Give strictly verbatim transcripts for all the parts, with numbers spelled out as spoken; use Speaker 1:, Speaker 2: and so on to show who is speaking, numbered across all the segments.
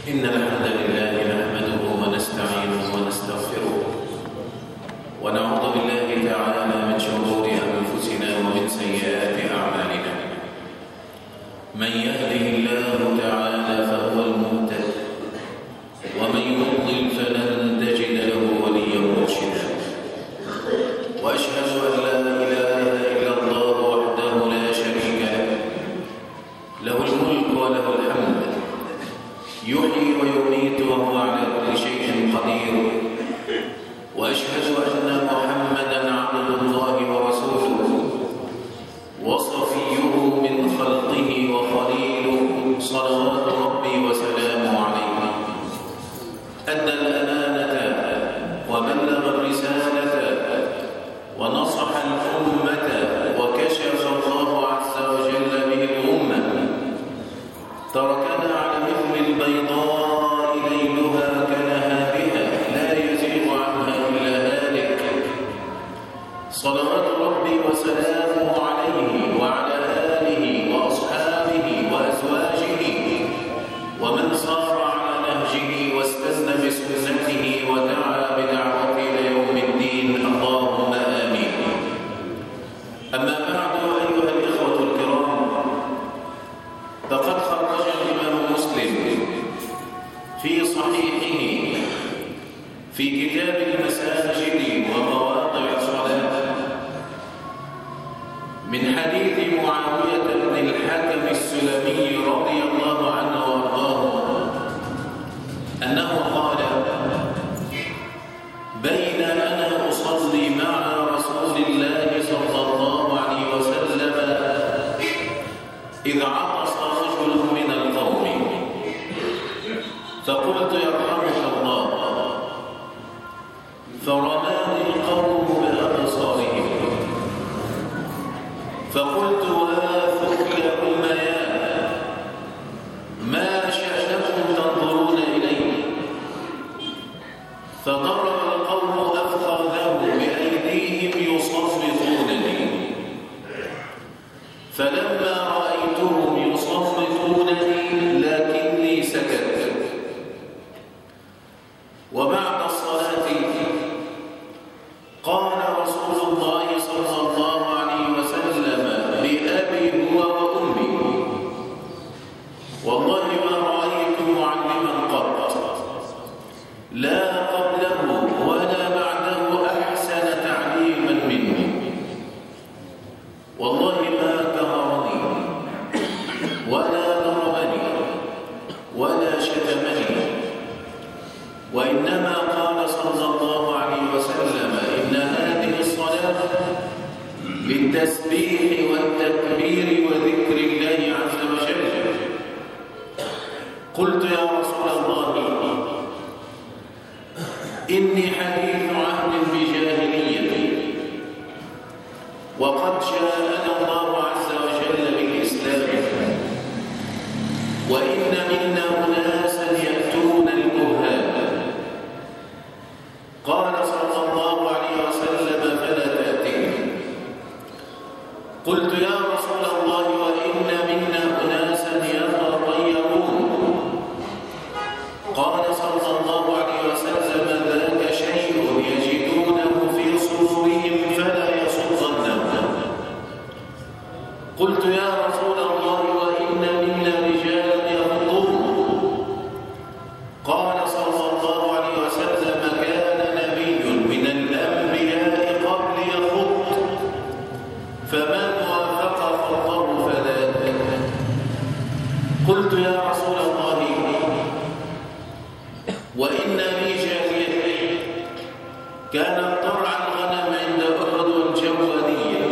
Speaker 1: إن الحمد لله نحمده ونستعينه ونستغفره ونعوذ بالله تعالى من شرور أنفسنا ومن سيئات أعمالنا. من يهده الله تعالى فهو المهتد ومن يضلل فلن تجد له وليا مرشدا. وأشهد أن لا إله إلا الله وحده لا شريك له له الملك وله الحمد يحيي ويميت وهو على كل شيء قدير. وأشهد أن محمدًا عبد الله ورسوله وصفيه من خلقه وخليله صلوات ربي وسلامه عليه. أدى الأمانة وبلغ الرسالة ونصح الأمة وكشف الله عز وجل به الأمة. تركنا على مثل البيضاء ليلها كنهارها لا يزيغ عنها إلا هالك. صلوات ربي وسلامه عليه وعلى آله وأصحابه وأزواجه ومن صار على نهجه واستنى بسنته ودعا بدعوته إلى يوم الدين. اللهم آمين. أما بعد أيها الإخوة الكرام، فقد خرج الإمام مسلم في صحيحه في كتاب المساجد ومواضع الصلاة من حديث معاوية بن الحكم السلمي رضي الله عنه وارضاه أنه قال: بين أنا أصلي مع رسول الله صلى الله عليه وسلم إذ عطس رجل من القوم فقلت: يرحمك الله. فرماني القوم بأبصارهم فقلت: وافق يا أمياء، ما شأنكم تنظرون إلي؟ فضرب القوم أفخاذهم بأيديهم يصفقونني. فلما رأيتهم يصفقونني لكني سكت. وبعد الصلاة قال رسول الله صلى الله عليه وسلم بأبي هو وأمي: والله ما رأيت معلما قط لا قبله ولا بعده أحسن تعليما منه. والله ما كهرني ولا ضربني ولا شتمني، وإنما قال صلى الله عليه وسلم: إن هذه الصلاة للتسبيح والتكبير وذكر الله عز وجل. قلت: يا رسول الله، إني حديث عهد بجاهلية، وقد جاءنا الله عز وجل بالإسلام، وإن منا أناسا يأتون الكهان. قال صلى الله عليه وسلم: فلا تأتهم. قلت: يا رسول الله، وإن منا أناسا يتطيرون. قال صلى الله عليه وسلم: ذاك شيء يجدونه في صدورهم فلا يصدنهم. قلت: يا رسول الله، وإن منا رجالا يغضون. قال صلى الله عليه وسلم: كان نبي من الأنبياء قبل يخط، فمن وافق خطه فذاك. قلت: يا رسول الله، وإن لي جارية كانت ترعى الغنم عند أحد الجوانية،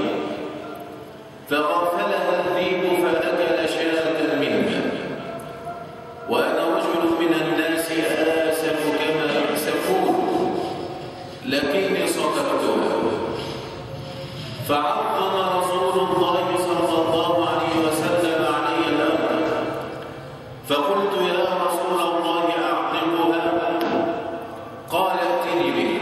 Speaker 1: فغفلها الذئب فأكل شاة منها، وأنا رجل من الناس آسف كما يأسفون، لكني صدقتها. فعظم رسول الله صلى الله عليه وسلم علي الأمر، فقلت: يا رسول الله، أعقبها. قال: ائتني به.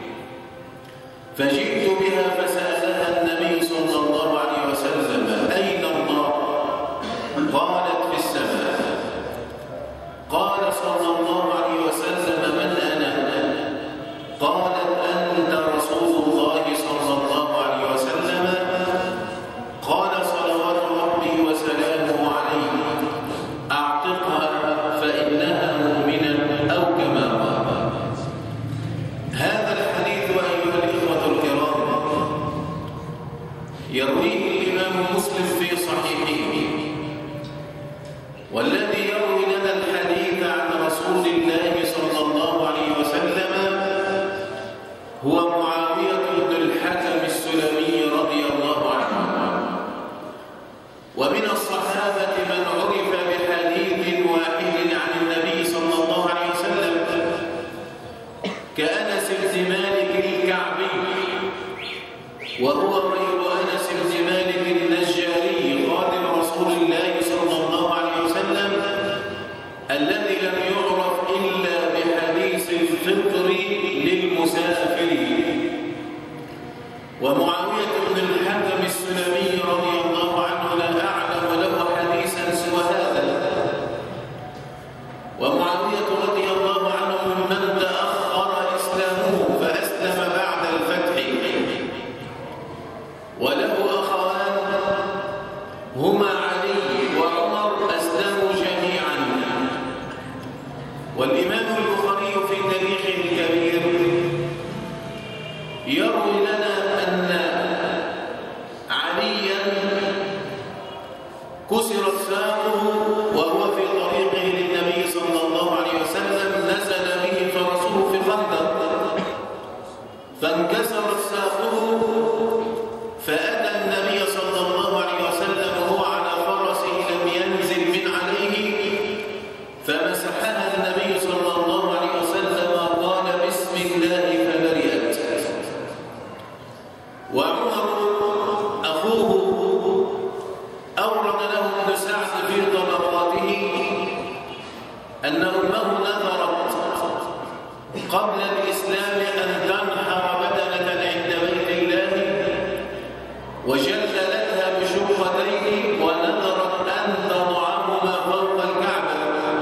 Speaker 1: فجئت بها فسألها النبي صلى الله عليه وسلم: أين الله؟ قالت: في السماء. قال صلى صلى الله عليه وسلم: من أنا؟ قالت: أنت رسول الله صلى الله عليه وسلم. قال: صلوات ربي وسلامه عليه، أعتقها فإنها مؤمنة، أو كما قال. هذا الحديث أيها الإخوة الكرام يرويه الإمام مسلم في صحيحه، والذي يروي لنا الحديث عن رسول الله صلى الله عليه وسلم هو معاوية بن الحكم السلمي رضي الله عنه. ومن الصحابة من عرف بحديث واحد عن النبي صلى الله عليه وسلم كأنس بن مالك الكعبي، وهو غير أنس بن مالك النجاري خادم رسول الله صلى الله عليه وسلم الذي لم يعرف إلا بحديث الفطر للمسافرين. ومعاوية بن الحكم السلمي رضي الله عنه لا أعلم له حديثا سوى هذا. ومعاوية رضي الله عنه ممن تأخر إسلامه فأسلم بعد الفتح، وله أخوان هما علي وعمر أسلموا جميعا. والإمام البخاري في تاريخه الكبير يروي لنا أن عليا كسرت ساقه وهو في طريقه للنبي صلى الله عليه وسلم، نزل به فرسه في خندق فانكسرت ساقه، فأتى النبي صلى الله عليه وسلم وهو على فرسه لم ينزل من عليه، فمسحها النبي صلى الله عليه وسلم وقال: بسم الله فبرئت. وعمر أخوه أورد له ابن سعد في طبقاته أن أمه نذرت قبل الإسلام أن تنحر بدنة عند بيت الله، وجللتها بشقتين ونذرت أن تضعهما فوق الكعبة.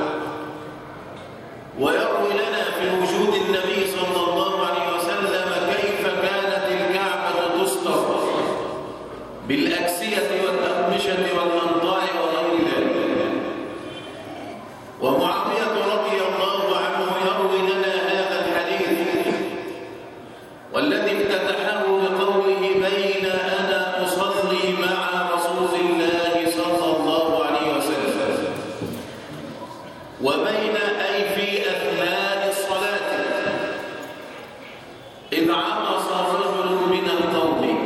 Speaker 1: ويروي لنا في وجود النبي صلى الله عليه وسلم كيف كانت الكعبة تستر بالأكسية والأقمشة والأنطاع وغير ذلك. ومعاوية رضي الله عنه يروي لنا هذا الحديث، والذي افتتحه بقوله: بين أنا أصلي مع رسول الله صلى الله عليه وسلم. وبين أي في أثناء الصلاة إذ عطس رجل من القوم.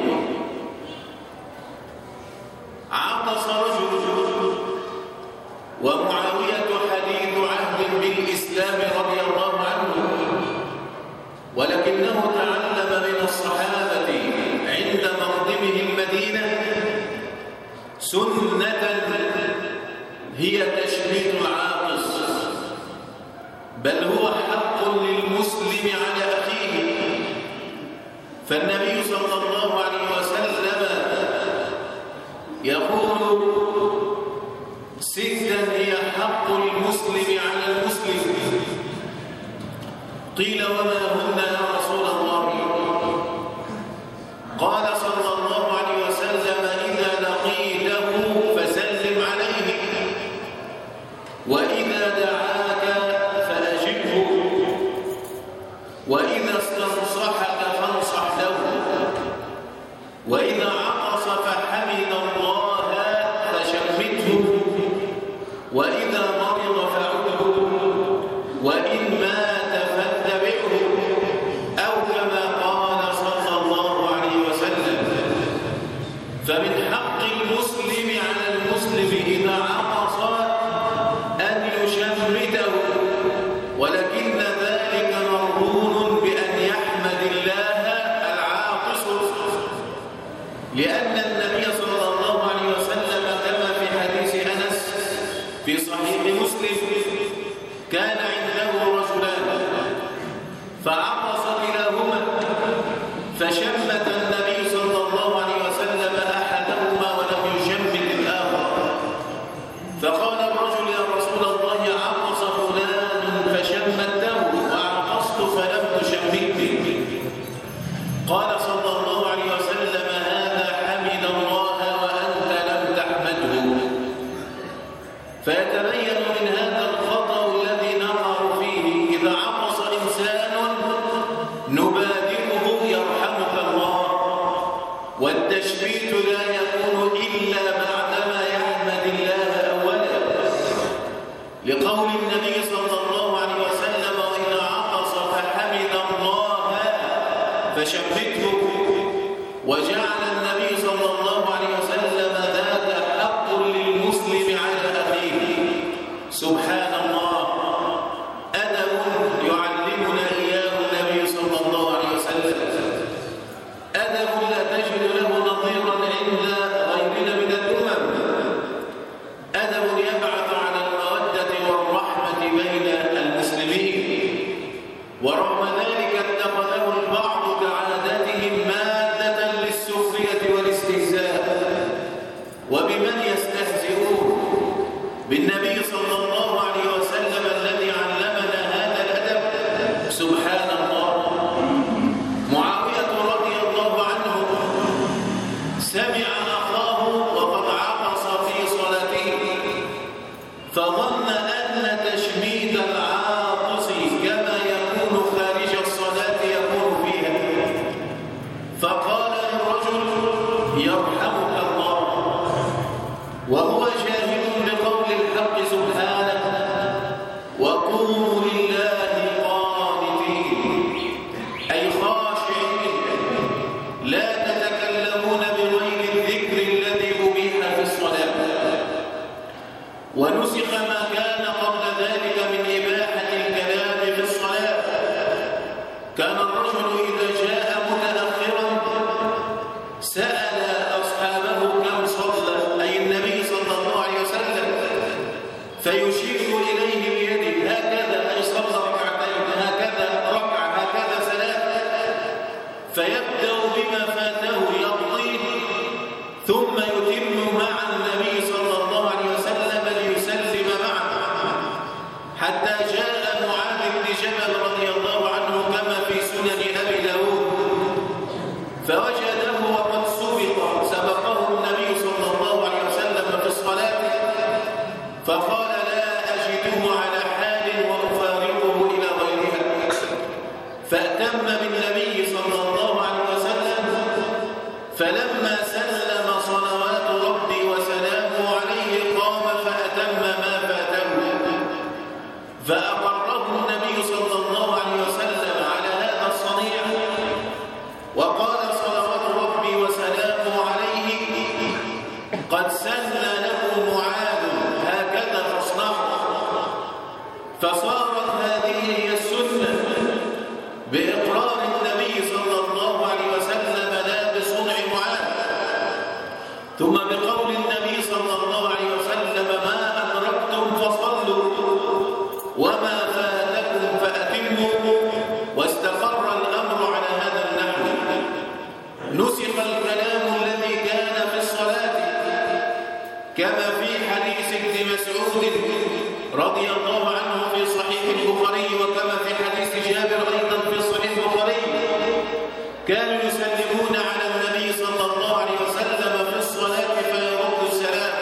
Speaker 1: عطس رجل، ومعاوية حديث عهد بالإسلام رضي الله عنه، ولكنه تعلم من الصحابة عند مقدمه المدينة سنة هي تشميت العاطس، بل هو حق للمسلم على أخيه. فالنبي صلى الله عليه وسلم يقول: ستا هي حق المسلم على المسلم. قيل: وما هن يا رسول الله؟ قال صلى الله عليه وسلم: إذا لقيته فسلم عليه، وإذا دعاك فأجبه، وإذا استنصحك فانصح له، وإذا عطس فحمد الله فشمته، وإذا مرض فعده، وإن مات فاتبعه، أو كما قال صلى الله عليه وسلم. فمن حق المسلم على المسلم إذا عطس أن يشمته، ولكن ذلك مرهون بأن يحمد الله العاطس، لأن النبي صلى الله عليه وسلم كما في حديث أنس في صحيح مسلم كان عنده رجلان فعطس كلاهما، فشمت النبي صلى الله عليه وسلم أحدهما ولم يشمت الآخر، فقال الرجل: يا رسول الله، عطس فلان فشبته وجعل النبي صلى الله عليه وسلم ذاك حق للمسلم على أخيه. سبحان الله، أدب يعلمنا إياه النبي صلى الله عليه وسلم، أدب لا تجد له نظيرا عند غيرنا من الأمم، أدب يبعث على المودة والرحمة بين المسلمين. ورغم ذلك اتخذه البعض كعادتهم مادة للسخرية والاستهزاء. وبمن يستهزئون؟ بالنبي صلى الله عليه وسلم الذي علمنا هذا الأدب. سبحان الله. معاوية رضي الله عنه سمع أخاه وقد عطس في صلاته، فظن أن تشميت العاطس كما يكون خارج الصلاة يكون فيها، فقال للرجل: يرحمك الله، وهو شاهد بقول الحق سبحانه: وقوموا لله قانتين، أي خاشعين لا تتكلمون بغير الذكر الذي أبيح في الصلاة. ونسخ ما كان قبل ذلك من إباحة الكلام في الصلاة. كان الرجل إذا جاء متأخرا سأل أصحابه كم صلى، أي النبي صلى الله عليه وسلم، فيشير إليه بيده هكذا، أي صلى ركعتين، هكذا ركعة، هكذا ثلاثة، فيبدأ بما فاته يقضيه ثم يتم مع النبي صلى الله عليه وسلم ليسلم معه، حتى جاء معاذ بن جبل رضي الله عنه كما في سنن أبي داود، فوجده وقد سبق سبقه النبي صلى الله عليه وسلم في الصلاة، فقال: لا أجده على حال وأفارقه إلى غيرها. فأتم بالنبي صلى الله عليه وسلم، فلما سلم صلوات ربي وسلامه عليه قام فأتم ما فاته، فأقره النبي صلى الله عليه وسلم على هذا الصنيع، وقال صلوات ربي وسلامه عليه: قد سن له معاذ، هكذا فاصنعوا. فصارت هذه هي السنة بإقرار النبي صلى الله عليه وسلم لا بصنع معاذ، ثم بقول النبي صلى الله عليه وسلم: ما أدركتم فصلوا وما فاتكم فأتموا، واستقر الأمر على هذا النحو. نسخ الكلام الذي كان في الصلاة كما في حديث ابن مسعود رضي الله عنه في صحيح البخاري، وكما في حديث جابر أيضا في صحيح البخاري، كانوا يسلمون على النبي صلى الله عليه وسلم في الصلاة فيرد السلام.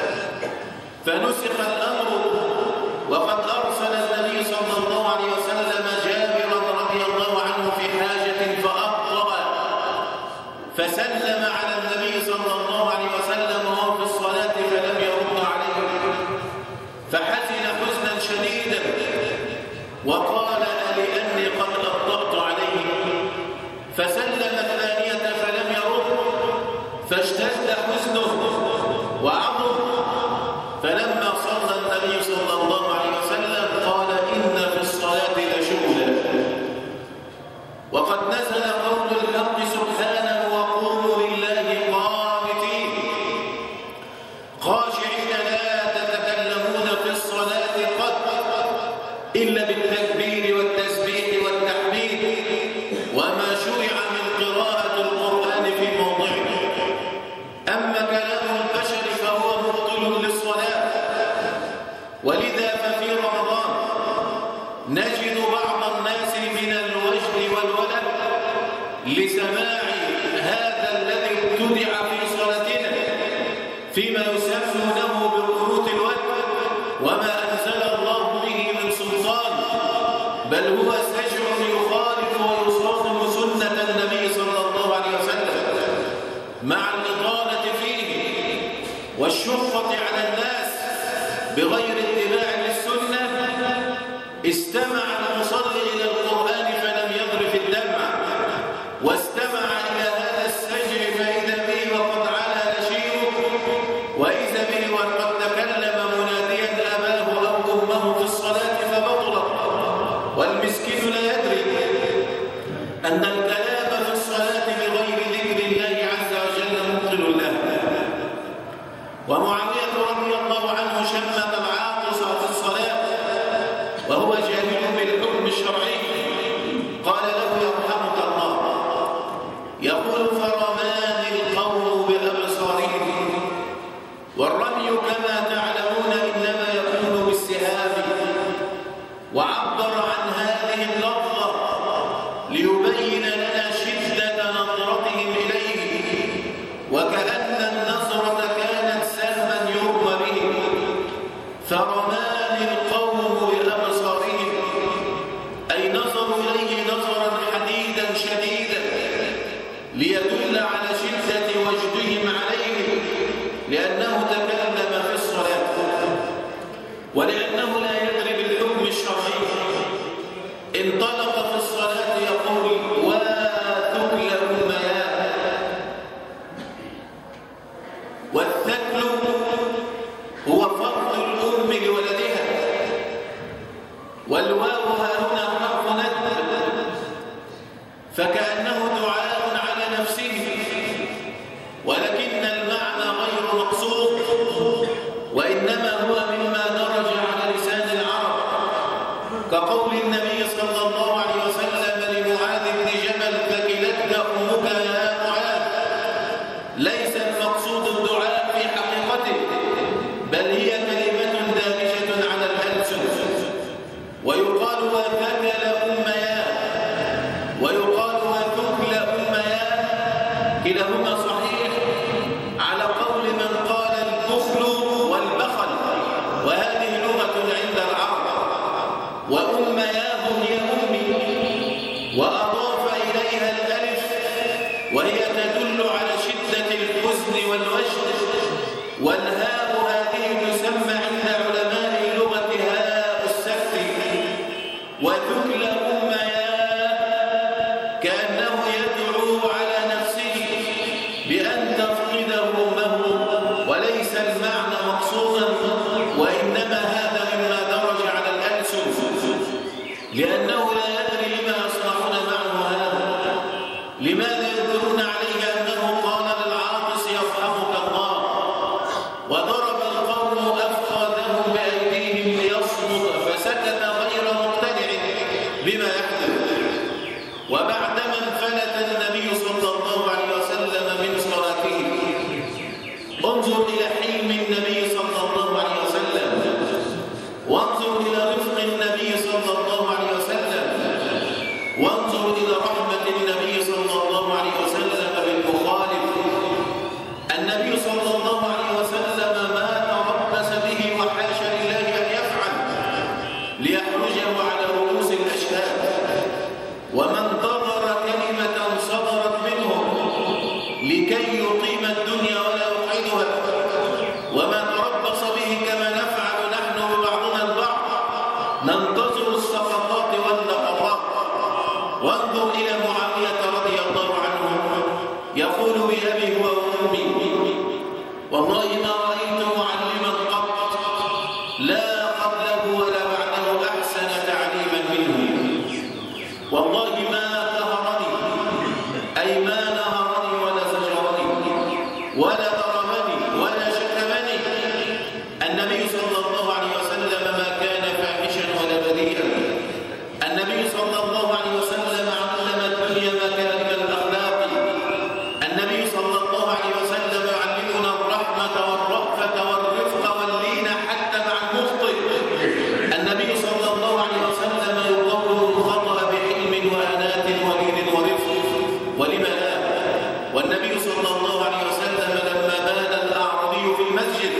Speaker 1: فنسخ الأمر، وقد أرسل النبي صلى الله عليه وسلم جابرا رضي الله عنه في حاجة فأبطأ، فسلم على النبي صلى الله عليه وسلم وهو في الصلاة فلم يرد عليه، فحزن حزنا شديدا وقال: لأني قد أبطأت عليه. فسلم الثانية فلم يرد، فاشتد حزنه وعظم، فلما صلى النبي صلى الله عليه وسلم قال: إن في الصلاة لشغلا. وقد نزل قول الحق سبحانه: وقوموا لله قانتين، خاشعين لا تتكلمون في الصلاة قط إلا بالتكبير والتسبيح والتحميد، وما شرع من قراءة القرآن في موضعه. أما كلام البشر فهو مبطل للصلاة. ولذا ففي رمضان نجد بعض الناس من الوجد والولد لسماع هذا الذي ابتدع في صلاتنا فيما يسمونه بقنوت الوجه، وما أنزل الله به من سلطان، بل هو سجع يخالف ويصادم سنة النبي صلى الله عليه وسلم، مع الإطالة فيه والشفقة على الناس بغير اتباع للسنة. استمع المصلي إلى القرآن فلم يغرف الدمع، المسكين لا يدري أن الكلام في الصلاة بغير ذكر الله عز وجل مبطل له. ومعاوية رضي الله عنه شمت العاطس في الصلاة وهو جاهل بالحكم الشرعي، قال له يرحمك الله، يقول فرماني القوم بأبصارهم، والرمي كما تعلمون إنما يكون بالسهام، وعبر عن هذه اللفظة ليبين لنا شدة نظرتهم إليه، وكأن النظرة كانت سهما يرمى به. فرماني القوم بأبصارهم أي نظروا إليه نظرا حديدا شديدا ليدل على شدة وجدهم عليه، لأنه تكلم في الصلاة ولأنه لا يدري بالحكم الشرعي. انطلق في الصلاة يقول وثكل أمياء، والثكل هو فضل الأم لولدها، والواو هنا حرف ند، فكأنه دعاء على نفسه، ولكن المعنى غير مقصود، وإنما هو مما درج على لسان العرب، كقول النبي صلى الله عليه وسلم لمعاذ بن جبل ثكلتك أمك يا معاذ. ليس المقصود الدعاء في حقيقته، بل هي كلمة دامجة على الألسن، ويقال وثكل أمياء ويقال وثكل أمياء، كلاهما صحيح على قول من قال البخل والبخل، وهذه لغة عند العرب. وأمياه هي أمي، وأضاف إليها الألف وهي تدل على شدة الحزن والوجد، والهاء هذه تسمى عند علماء اللغة هاء السكت. وثكل أمياه كأنه يدعو على نفسه بأن تفقد أمه، وليس المعنى مقصودا، وإنما هذا مما درج على الألسن، لأنه لا يدري لما يصنعون معه هذا. لماذا يذكرون عليه أنه قال للعاطس يرحمك الله، وضرب القوم أفخاذهم بأيديهم ليصمت، فسكت غير مقتنع بما يحدث. وبعدما انفلت النبي صلى الله عليه وسلم من صلاته، انظر إلى حلم النبي صلى الله عليه وسلم، وانظر إلى رفق النبي صلى الله عليه وسلم، وانظر إلى رحمة النبي صلى الله عليه وسلم بالمخالف. النبي صلى الله عليه وسلم ما تربص به وحاشا لله أن يفعل ليحرجه على رؤوس الأشهاد، ومن انتظر كلمة صدرت منه لكي يقيم الدنيا ولا يقعدها، وما تربص به كما نفعل نحن ببعضنا البعض، ننتظر السقطات واللقطات. وانظر إلى معاوية رضي الله عنه يقول بأبي وأمي والله ما رأيت معلما قط لا قبله ولا بعده أحسن تعليما منه، والله ما قهرني أي ما نهرني ولا زجرني ولا ضربني ولا شتمني. النبي صلى الله عليه وسلم ما كان فاحشا ولا بذيئا، النبي صلى الله عليه وسلم علم الدنيا مكارم الأخلاق، النبي صلى الله عليه وسلم يعلمنا الرحمة والرأفة والرفق واللين حتى مع المخطئ. النبي صلى الله عليه وسلم يقوم الخطأ بحلم وأنات ولين ورفق، ولم لا؟ والنبي صلى الله عليه وسلم لما بال الأعرابي في المسجد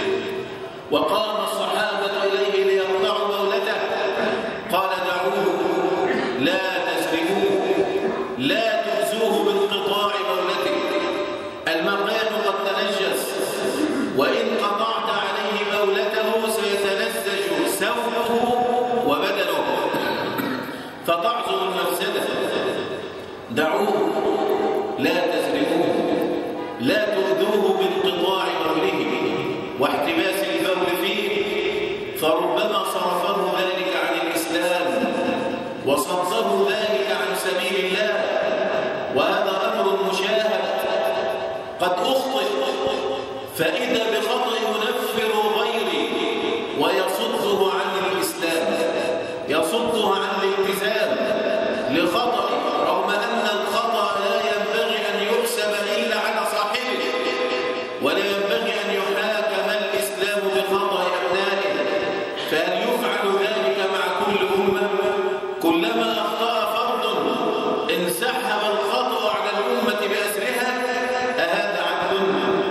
Speaker 1: وقام الصحابة إليه ليقطعوا بولته قال دعوه لا تسرقوه، لا تؤذوه بانقطاع بولته، المكان قد تنجس، وإن قطعت عليه بولته سيتنسج ثوبه وبدنه فتعظم المفسدة. دعوه لا تسرقوه، لا تؤذوه بانقطاع بوله واحتباس البول فيه، فربما صرفه ذلك عن الإسلام وصده ذلك عن سبيل الله، وهذا أمر مشاهد. قد أخطئ فإذا بخطأ ينفر غيري ويصده عن الإسلام، يصده عن الالتزام لخطأ، رغم أن الخطأ لا ينبغي أن يحسب إلا على صاحبه، ولا ينبغي أن يحاكم الإسلام بخطأ أبنائه. فهل يفعل ذلك مع كل أمة؟ كلما أخطأ فرد انسحب الخطأ على الأمة بأسرها، أهذا عدل؟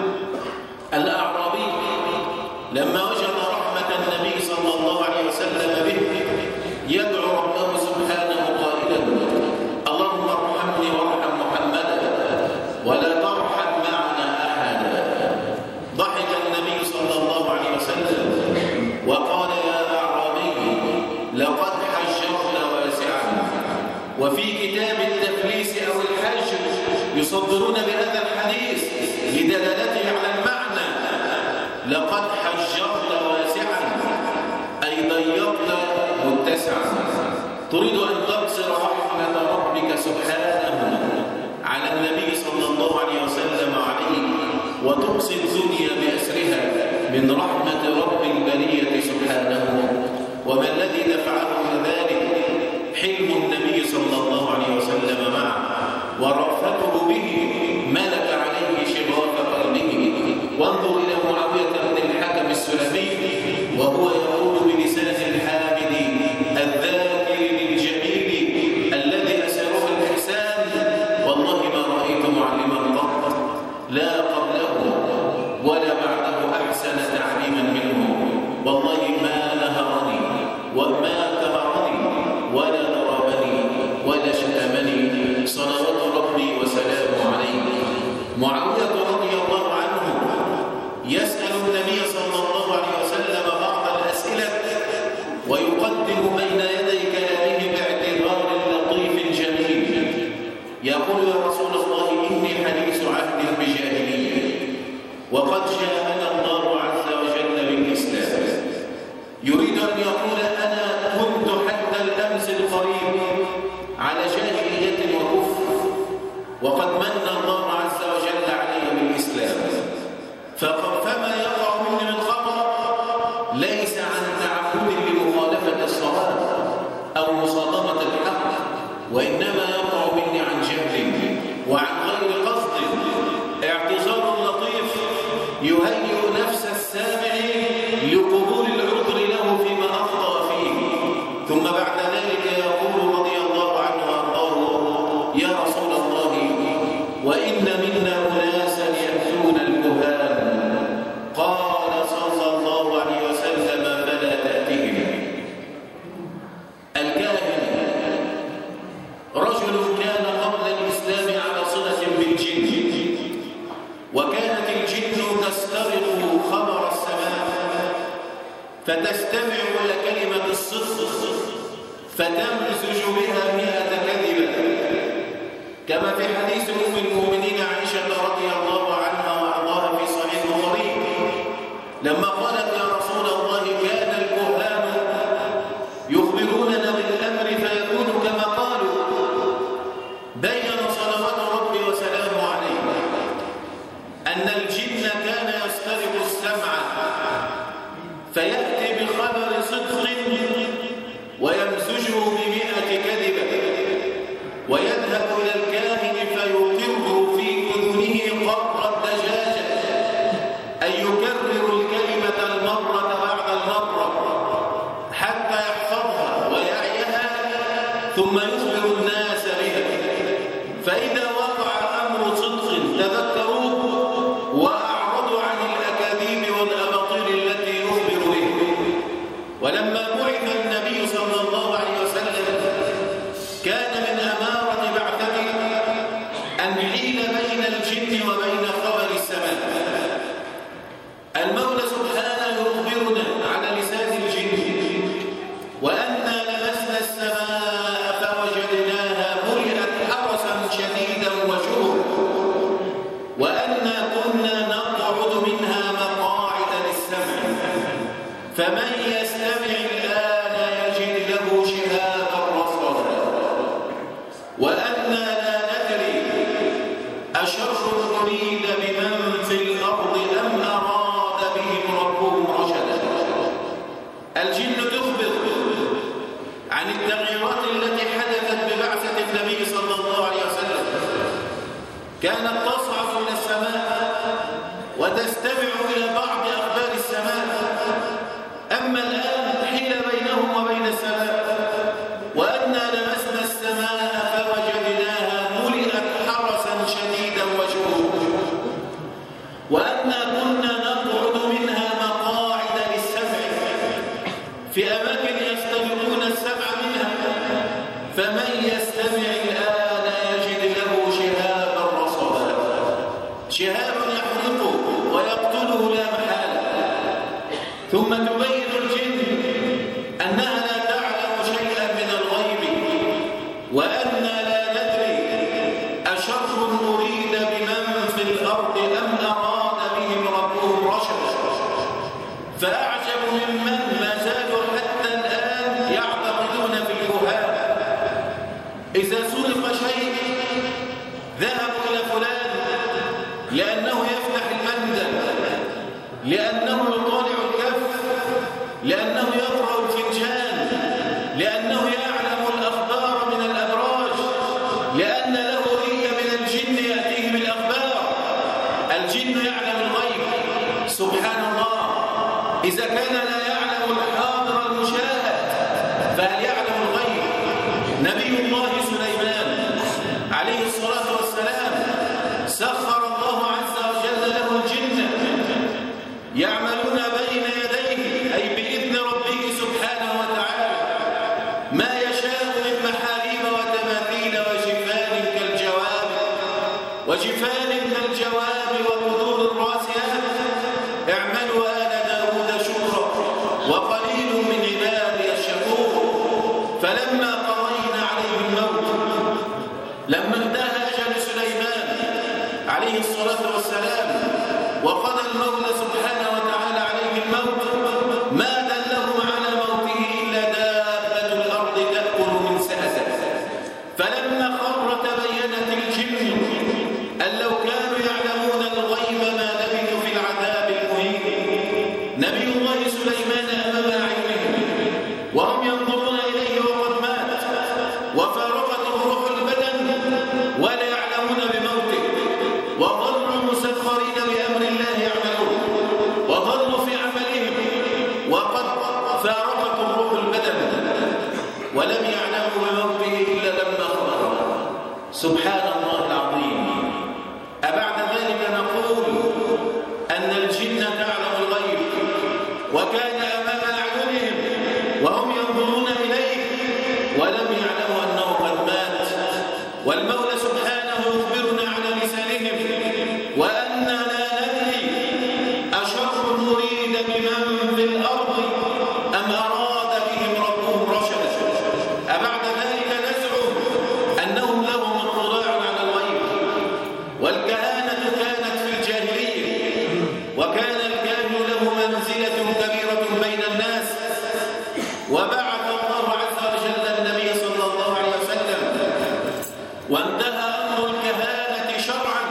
Speaker 1: الأعرابي لما وجد رحمة النبي صلى الله عليه وسلم به يدعو ربه سبحانه قائلا: اللهم ارحمني وارحم محمدا ولا ترحم معنا أحدا. ضحك النبي صلى الله عليه وسلم وقال: يا أعرابي لقد حجرت واسعا. وفي كتاب التفليس أو الحج يصدرون بهذا الحديث لدلالته على المعنى: لقد حجرت واسعا أي ضيقت متسعا. تريد أن تقصر رحمة ربك سبحانه على النبي صلى الله عليه وسلم عليه وتقصي الدنيا بأسرها من رحمة رب البرية سبحانه. وما الذي دفعه ذلك؟ حلم النبي صلى الله عليه وسلم معه ورأفته به ملك عليه شغاف قلبه. وانظر إلى معاوية بن الحكم السلمي وهو يقول بلسان الحامد الذاكر للجميل الذي أسره الإحسان: والله ما رأيت معلما قط لا قبله ولا بعده أحسن تعليما منه، والله ما نهرني وما كهرني ولا ضربني ولا شتمني صلوات ربي وسلامه عليه. معاوية رضي الله عنه يسأل النبي صلى الله عليه وسلم بعض الأسئلة ويقدم بين يدي كلامه باعتبار لطيف جميل. يقول: يا رسول الله إني حديث عهد بجاهلية وقد جاءنا الله عز وجل بالإسلام. يريد أن يقول: أنا كنت حتى الأمس القريب على جاهلية وكفر، وقد من الله عز وجل علي بالإسلام، فما يقع مني من خطأ ليس عن تعمد لمخالفة الصواب أو مصادمة الحق، وإنما يقع مني عن جهل وعن غير قصد. اعتذار لطيف يهيئ نفس السامع لقبول العذر له فيما أخطأ فيه، ثم بعد ذلك يقول رضي الله عنه وأرضاه: يا رسول الله وإن منا أناسا يأتون الكهان، قال صلى الله عليه وسلم: فلا تأتهم. الكاهن رجل كان قبل الإسلام على صلة بالجن، وكانت الجن تسترق خبر السماء فتستمع إلى كلمة الصدق فتمزج بها مئة كذبة، كما في حديث أم المؤمنين عائشة رضي الله عنها وأرضاها في صحيح البخاري لما قالت: يا رسول الله كان الكهان يخبروننا بالأمر فيكون كما قالوا. بين صلوات ربي وسلامه عليه أن الجن كان يسترق السمع فيأتي بخبر صدق ويمزجه بمئة كذبة، ويذهب إلى الكاهن فيقر في أذنه قر الدجاجة، أن يكرر الكلمة المرة بعد المرة حتى يحفظها ويعيها ثم يخبر الناس بها. فإذا وقع أمر صدق تذكروه وأعرضوا عن الأكاذيب والأباطيل التي يخبر به. ولما بعث النبي صلى الله عليه وسلم كان من أمارة بعثته أن حيل بين الجن وبين خبر السماء. المولى سبحانه يخبرنا على لسان الجن: وأنا لمسنا السماء فوجدناها ملئت حرسا شديدا وشهبا، كانت تصعد إلى السماء وتستمع إلى بعض أخبار السماء. أما الآن حيل بينهم وبين السماء، وأنا لمسنا السماء فوجدناها ملئت حرسا شديدا وشهودا، وأنا كنا نقعد منها مقاعد للسمع في أماكن يستمعون السمع منها، فمن يستمع الآن يجد له شهابا رصدا، شهاب يحرقه ويقتله لا محالة. ثم تبين الجن أنها لا تعلم شيئا من الغيب، وأنا لا ندري أشر أريد بمن في الأرض أم أراد بهم ربهم رشدا. فأعجب ممن ما زالوا حتى الآن يعتقدون في الكهان. إذا سرق شيء ذهبوا إلى فلان لأنه يفتح المندل، لأنه يطالع الكف، لأنه يقرأ الفنجان، لأنه يعلم الأخبار من الأبراج، لأن له رية من الجن يأتيه بالأخبار. الجن يعلم الغيب سبحان الله. إذا كان لا يعلم الحاضر المشاهد فهل يعلم الغيب؟ نبي الله سليمان عليه الصلاة والسلام سخر الله عز وجل له الجن يعملون بين يديه، أي بإذن ربه سبحانه وتعالى، ما يشاء من محاريب وتماثيل وجفان كالجواب وجفان كالجواب وقدور الراسيات. اعملوا آل داود شكرا وقليل من عبادي الشكور. فلما قضينا عليه الموت، لما انتهى أجل سليمان عليه الصلاة والسلام وقضى المولى سبحانه وتعالى عليه الموت، ما دلهم على موته إلا دابة الأرض تأكل من سأسه. فلما خر تبينت الجن أن لو كانوا يعلمون الغيب ما لبثوا في العذاب المهين. نبي الله سليمان أمام أعينهم وهم ينظرون إليه وقد مات، وفارقته روح البدن ولا يعلمون بموته، وظلوا مسخرين بأمر الله يعملون، وظلوا في عملهم وقد فارقتهم روح البدن ولم يعلموا بموته إلا لما خبر. سبحان الله العظيم. أبعد ذلك نقول أن الجن تعلم الغيب، وكان أمام أعينهم وهم ينظرون إليه ولم يعلموا أنه قد مات. والمولى سبحانه يخبرنا على لسانهم وأنا لا ندري أشر أريد بمن في الأرض أم أراد بهم ربهم رشدا. أبعد ذلك نزعم أنهم لهم اطلاع على الغيب. والكهانة كانت في الجاهلية، وكان الكاهن له منزلة كبيرة بين الناس. وبعث الله عز وجل النبي صلى الله عليه وسلم وانتهى أمر الكهانة شرعا،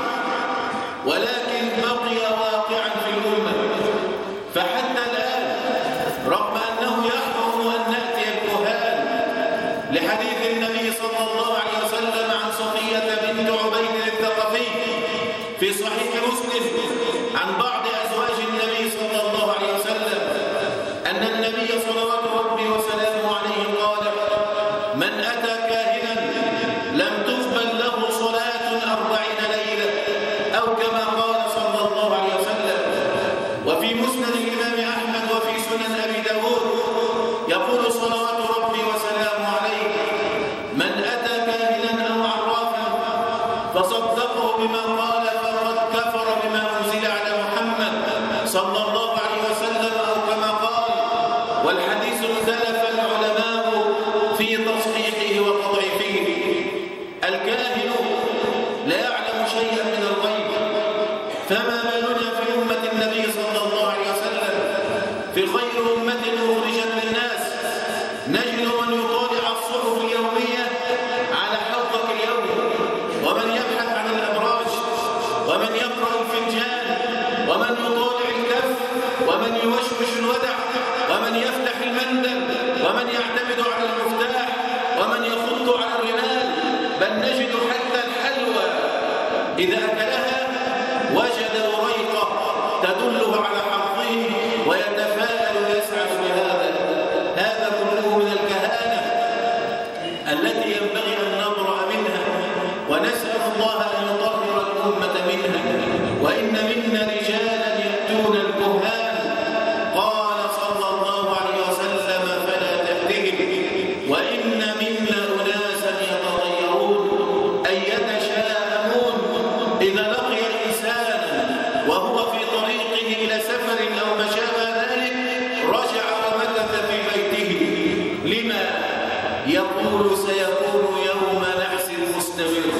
Speaker 1: ولكن بقي واقعا في الأمة. فحتى الآن رغم أنه يحرم أن نأتي الكهان لحديث النبي صلى الله عليه وسلم عن صفية بنت عبيد الثقفي في صحيح مسلم عن بعض أزواج النبي صلى الله عليه وسلم أن النبي صلوات ربي وسلامه عليه قال: من أتى كاهنا لم تقبل له صلاة أربعين ليلة، أو كما قال صلى الله عليه وسلم. وفي مسند الإمام أحمد وفي سنن أبي داود يقول صلوات ربي وسلامه عليه: من أتى كاهنا أو عرافا فصدقه بما قال فقد كفر بما أنزل على محمد صلى الله عليه وسلم، أو كما قال. والحديث اختلف العلماء في تصحيحه وتضعيفه. الكاهن لا يعلم شيئا من الغيب، فما بالنا في أمة النبي صلى الله عليه وسلم في خير أمة أخرجت للناس. نجد من يطالع الصحف اليومية على حوضك اليوم، ومن يبحث عن الأبراج، ومن يقرأ الفنجان، ومن يطالع الكف، ومن يوشوش الودع، ومن يفتح المندل، ومن يعتمد على المفتاح، ومن يخط على الرمال، بل نجد حتى الحلوى إذا أكلها وجد ريقة تدله على حظه ويتفاءل ويسعد بهذا. هذا كله من الكهانة التي ينبغي أن نبرأ منها ونسأل الله أن يطهر الأمة منها. وإن منا رجالا يأتون الكهان قال صلى الله عليه وسلم فلا تأتهم. وإن منا أناسا يتطيرون أي يتشاءمون إذا لقي إنسانا وهو في طريقه إلى سفر أو ما شابه ذلك رجع ومكث في بيته. لما؟ يقول سيكون يوم نحس مستمر.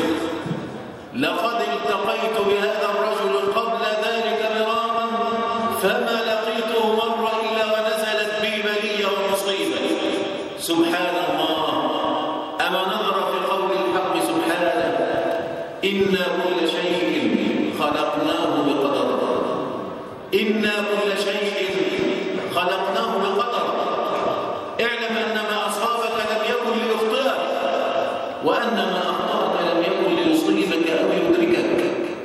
Speaker 1: لقد التقيت بهذا الرجل قبل ذلك مرارا فما لقيته مرة إلا ونزلت بي بلية ومصيبة. سبحان الله. أما نظر في قول الحق سبحانه إنا كل شيء خلقناه بقدر. إنا كل شيء خلقناه بقدر. اعلم أن ما أصابك لم يكن ليخطئك وأن ما أخطأك لم يكن ليصيبك أو يدركك.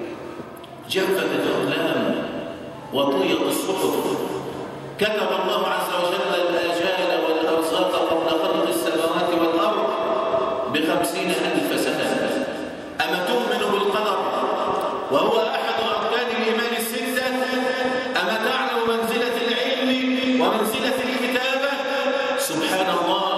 Speaker 1: جفت الأقلام وطيت الصحف. كتب الله عز وجل الآجال والأرزاق قبل خلق السماوات والأرض بخمسين ألف سنة. أما تؤمن بالقدر وهو أحد أركان الإيمان الستة؟ أما تعلم منزلة العلم ومنزلة الكتابة؟ سبحان الله.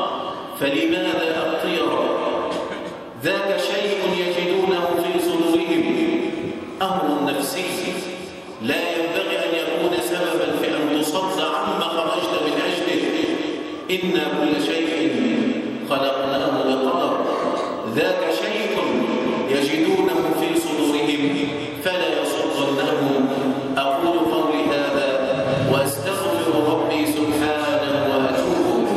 Speaker 1: فلماذا الطيرة؟ ذاك شيء يجدونه في صدورهم، أمر نفسي لا ينبغي أن يكون سببا في أن تصد عما خرجت من أجله. إنا كل شيء خلقناه بقدر. ذاك شيء يجدونه في صدورهم فلا يصدنهم. أقول قولي هذا وأستغفر ربي سبحانه وأتوب.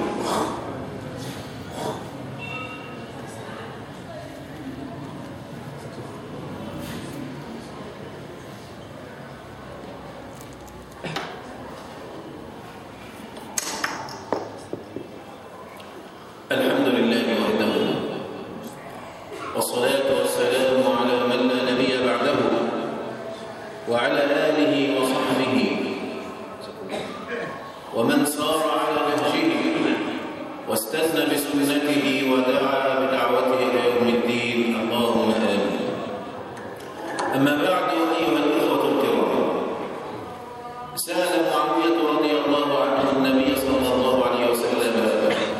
Speaker 1: الحمد لله وحده والصلاة والسلام على من لا نبي بعده وعلى آله وصحبه ومن سار على نهجه واستنى بسنته ودعا بدعوته إلى يوم الدين. اللهم آمين. أما بعد أيها الإخوة الكرام، سأل معاوية رضي الله عنه النبي صلى الله عليه وسلم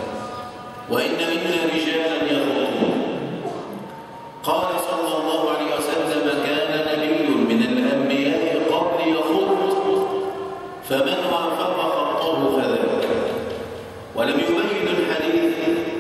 Speaker 1: وإن منا رجالا يخطئون. قال صلى الله عليه وسلم كان نبي من الأنبياء قبل يخط فمن وافق خطه فذاك. ولم يبين الحديث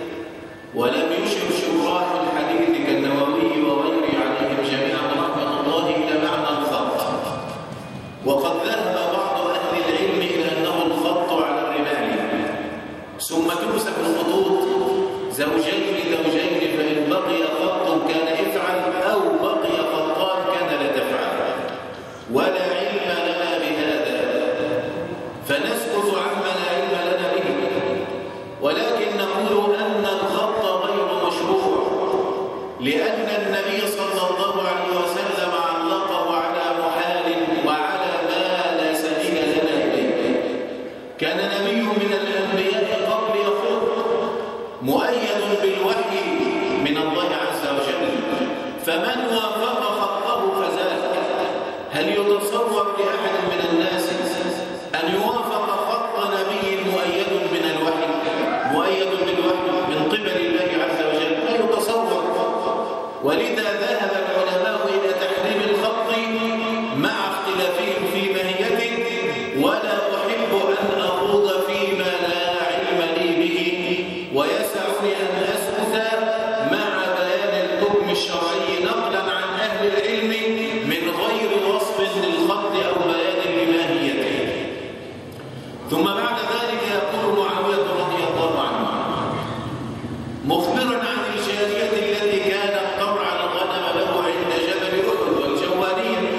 Speaker 1: ولم يشر شراح الحديث كالنووي وغيره عليهم جميعا رحمة الله إلى معنى الخط. وقد ذهب بعض أهل العلم إلى أنه الخط على الرمال ثم تمسك الخطوط زوجين زوجين فإن بقي خط كان افعل أو بقي خطان كان لا تفعل. ولا علم لنا بهذا فنسكت عما لا علم لنا به، ولكن نقول أن الخط غير مشروع لأن النبي صلى الله عليه وسلم علقه على محال وعلى ما لا سبيل لنا إليه. كان نبي من الأنبياء قبل يخط مؤيد بالوحي من الله عز وجل، فمن وافق خطه فذاك. هل يتصور لأحد من الناس أن يوافق خط نبي مؤيد من الوحي مؤيد بالوحي من قبل الله عز وجل؟ لا يتصور. ولذا ذهب العلماء إلى تحريم الخط مع اختلافهم في ماهيته، ولا أحب أن أخوض فيما لا علم لي به، ويسعني أن أسكت مع بيان الحكم الشرعي نقلا عن أهل العلم من غير وصف للخط أو بيان لماهيته. ثم بعد ذلك يقول معاوية رضي الله عنه مخبرا عن الجارية التي كانت ترعى الغنم له عند جبل أحد والجوانين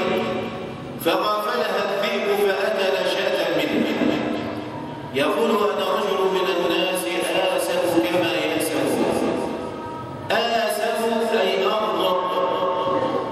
Speaker 1: فغافلها الذئب فأكل شاة منه. يقول أنا رجل من الناس آسف كما يأسف. آسف أي أغضب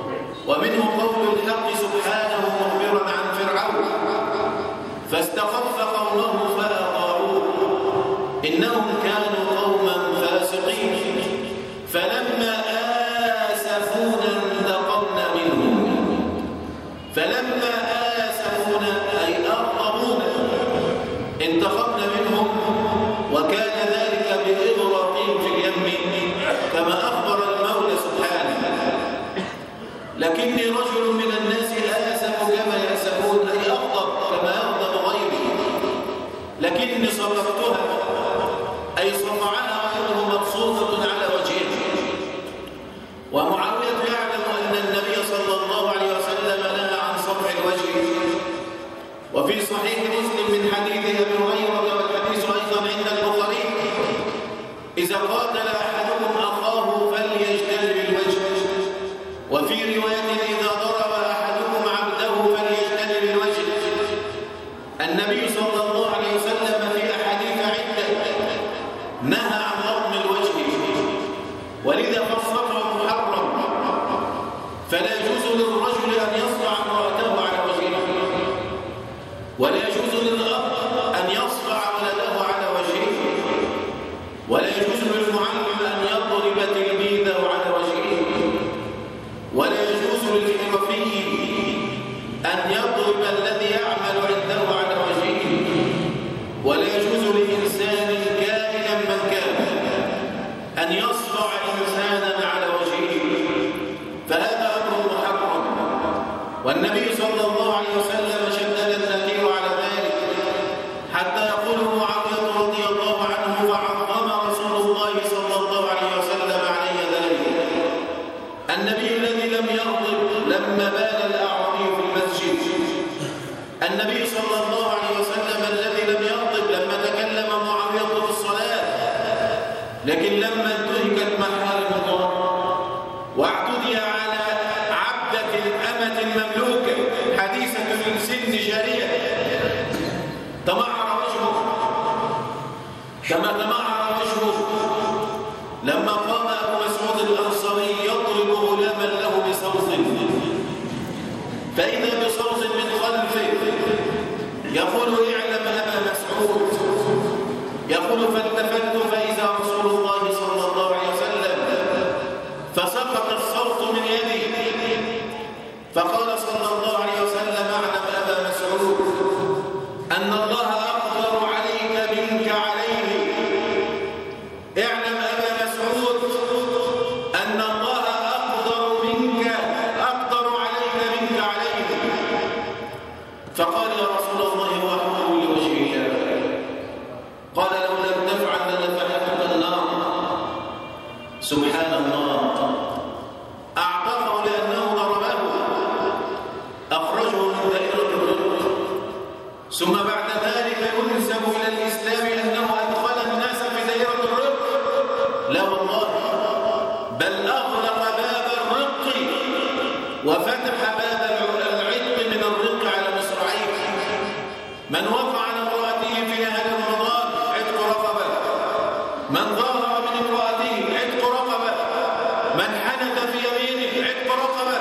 Speaker 1: قاتل أحدكم أخاه فليجتنب الوجه، وفي رواية إذا ضرب أحدكم عبده فليجتنب الوجه. النبي صلى الله عليه وسلم في أحاديث عدة نهى عن لطم الوجه، ولذا فالصفع محرم، فلا يجوز للرجل أن يصفع امرأته على وجهه، ولا يجوز للأب أن يصفع ولده على وجهه، ولا يجوز للمعلم أن يضرب تلميذه على وجهه، ولا يجوز للحرفي أن يضرب الذي يعمل عنده على وجهه، ولا يجوز لإنسان كائنا من كان أن يصفع إنسانا على وجهه، فهذا أمر محرم. والنبي صلى الله عليه وسلم شدد النكير على ذلك، حتى يقول معاوية رضي الله عنه: فعظم رسول الله صلى الله عليه وسلم علي ذلك. النبي الذي لم يغضب لما بال الأعرابي في المسجد، النبي صلى الله عليه وسلم الذي لم يغضب لما تكلم معاوية في الصلاة، لكن لما انتهكت محارم الله واعتدي على عبدة أمة مملوكة حديثة السن جارية تمعر وجهه كما تمعر وجهه لما قام أبو مسعود الأنصاري يضرب غلاما له بصوت، فإذا بصوت من خلفه يقول: اعلم أبا مسعود. يقول: فالتفت فإذا رسول الله صلى الله عليه وسلم، فسقط الصوت من يدي، فقال صلى الله عليه وسلم: اعلم أبا مسعود أن الله أقدر عليك منك عليه. اعلم أبا مسعود أن الله أقدر منك أقدر عليك منك عليه. فقال: يا رسول الله وأحب لوجه الله. قال: لو لم تفعل لنفحتك النار. سبحان الله، أعتقه لأنه ضربه، أخرجه من دائرة الرق، ثم بعد ذلك ينسب إلى الإسلام أنه أدخل الناس في دائرة الرق. لا والله، بل أغلق باب الرق وفتح باب العتق من الرق على مصراعيه. من وقع على امرأته في نهار رمضان عتق رقبة، من ظاهر من امرأته عتق رقبة، من حنث في يمينه عتق رقبة،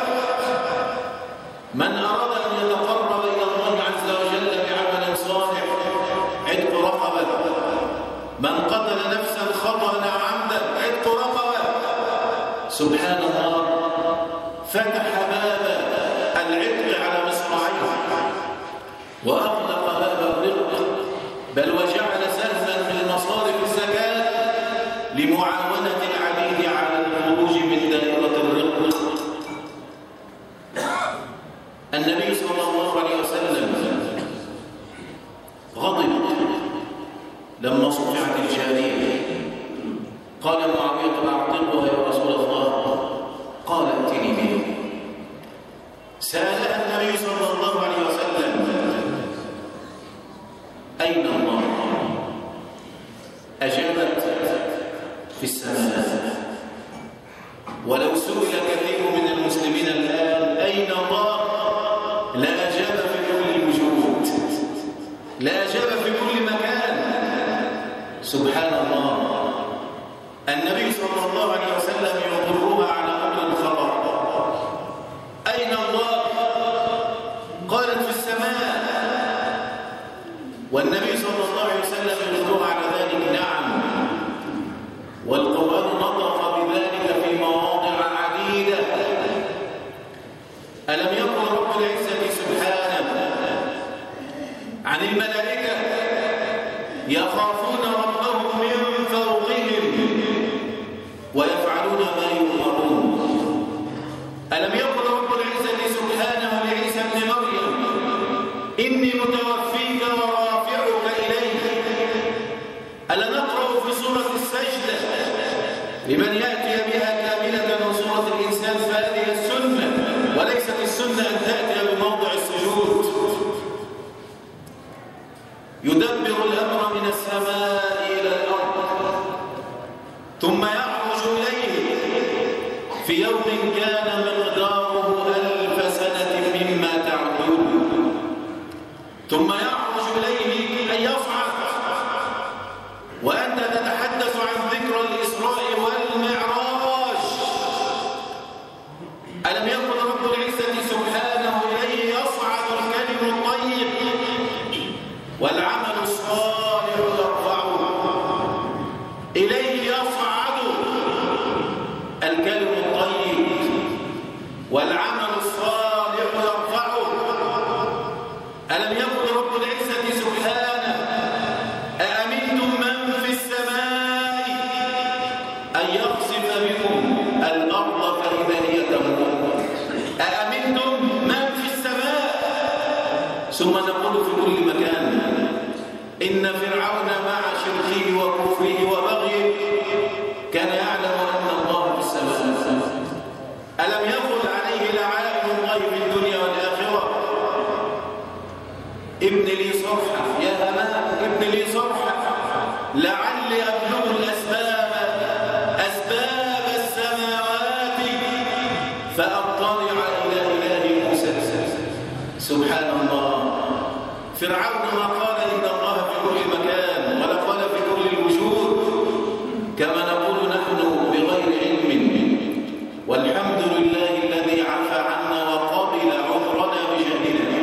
Speaker 1: من أراد أن يتقرب إلى الله عز وجل بعمل صالح عتق رقبة، من قتل نفسا خطأ أو عمدا عتق رقبة. سبحان الله، فتح باب العتق على مصراعيه وأغلق باب الرق، بل وجعل سهما من مصارف الزكاة لمعاونة العبيد على الخروج من دائرة الرق. النبي صلى الله عليه وسلم غضب لما صفعت الجارية، قال معاوية: أعتقها يا رسول الله. قال: ائتني به. سأل النبي صلى الله عليه وسلم: أين الله؟ أجابت: في السماء. ولو سئل كثير من المسلمين الآن أين الله لا أجاب في كل الوجود، لا أجاب في كل مكان. سبحان الله، النبي صلى الله عليه وسلم يقرها على أمر الخطر. أين الله؟ قالت: في السماء. والنبي صلى الله عليه وسلم يقرها على ذلك: نعم. والقرآن نطق بذلك في مواضع عديدة. ألم يقل رب العزة سبحانه عن الملائكة: يخافون ربهم من فوقهم ويفعلون ما يؤمرون. ألم يقل رب العزة سبحانه لعيسى ابن مريم: إني متوفيك ورافعك إلي. ألا نقرأ في سورة السجدة: لمن يأتي بها كاملة وسورة الإنسان فهذه السنة، وليست السنة أن تأتي بموضع السجود. يدبر الأمر من السماء إلى الأرض ثم ثم يعرج إليه في يوم كان مقداره ألف سنة مما تعدون، ثم يعرج إليه أن يصعد وأنت تتحدث عن ذكرى الإسراء والمعراج. ألم يقل رب العزة سبحانه إليه يصعد الكلم الطيب والعمل الصالح يرفعه؟ إليه يصعد الكلم الطيب والعمل الصالح يرفعه. ألم يقل رب العزة سبحانه أأمنتم من في السماء أن يخسف بكم الأرض فإذا هي تمور؟ أأمنتم من في السماء؟ ثم نقول في كل مكان إن فرعون مع شركه وكفره وبغيه كان يعلم أن الله في السماء. ألم يقل عليه لعائن الله في الدنيا والآخرة ابن لي صرحة يا همان ابن لي صرحة لعلي أبلغ الأسباب أسباب السماوات فأطلع إلى إله موسى. سبحان الله. فرعون ما قال إن الله في كل مكان ولا قال في كل الوجود كما نقول نحن بغير علم، والحمد لله الذي عفى عنا وقبل عذرنا بجهلنا.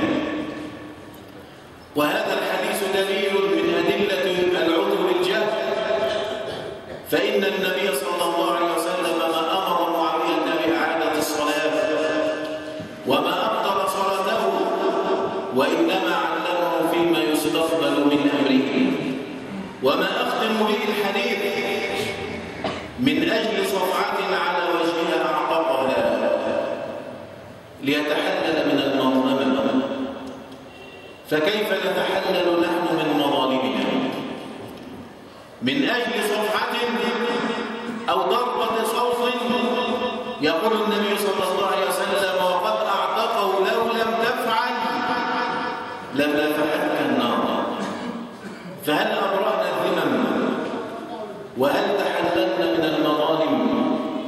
Speaker 1: وهذا الحديث دليل من أدلة العذر بالجهل، فإن النبي صلى الله عليه وسلم ما أمر معاوية بإعادة الصلاة وما أبطل صلاته، وإنما علمه فيما يستقبل من أمره. وما أختم به الحديث من أجل صفعة على وجهها أعتقها ليتحلل من المظلمة، فكيف نتحلل نحن من مظالمنا؟ من أجل صفحة أو ضربة صوت يقول النبي صلى الله عليه وسلم وقد أعتقه لو لم تفعل لما فحلك النار. فهل أبرأنا الذمم؟ وهل تحللنا من المظالم؟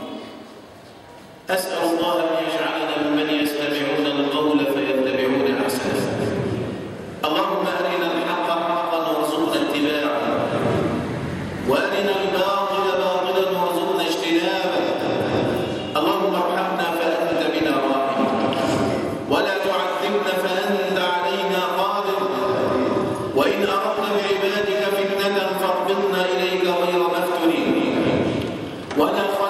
Speaker 1: أسأل الله أن يجعلنا ممن يستمعون القول فيتبعون أحسنه. اللهم أرنا الحق حقا وارزقنا اتباعه، وأرنا الباطل باطلا وارزقنا اجتنابه. اللهم ارحمنا فأنت بنا راحم، ولا تعذبنا فأنت علينا قادر. وإن أردنا بعبادك فتنة فاقبضنا إليك غير مفتونين ولا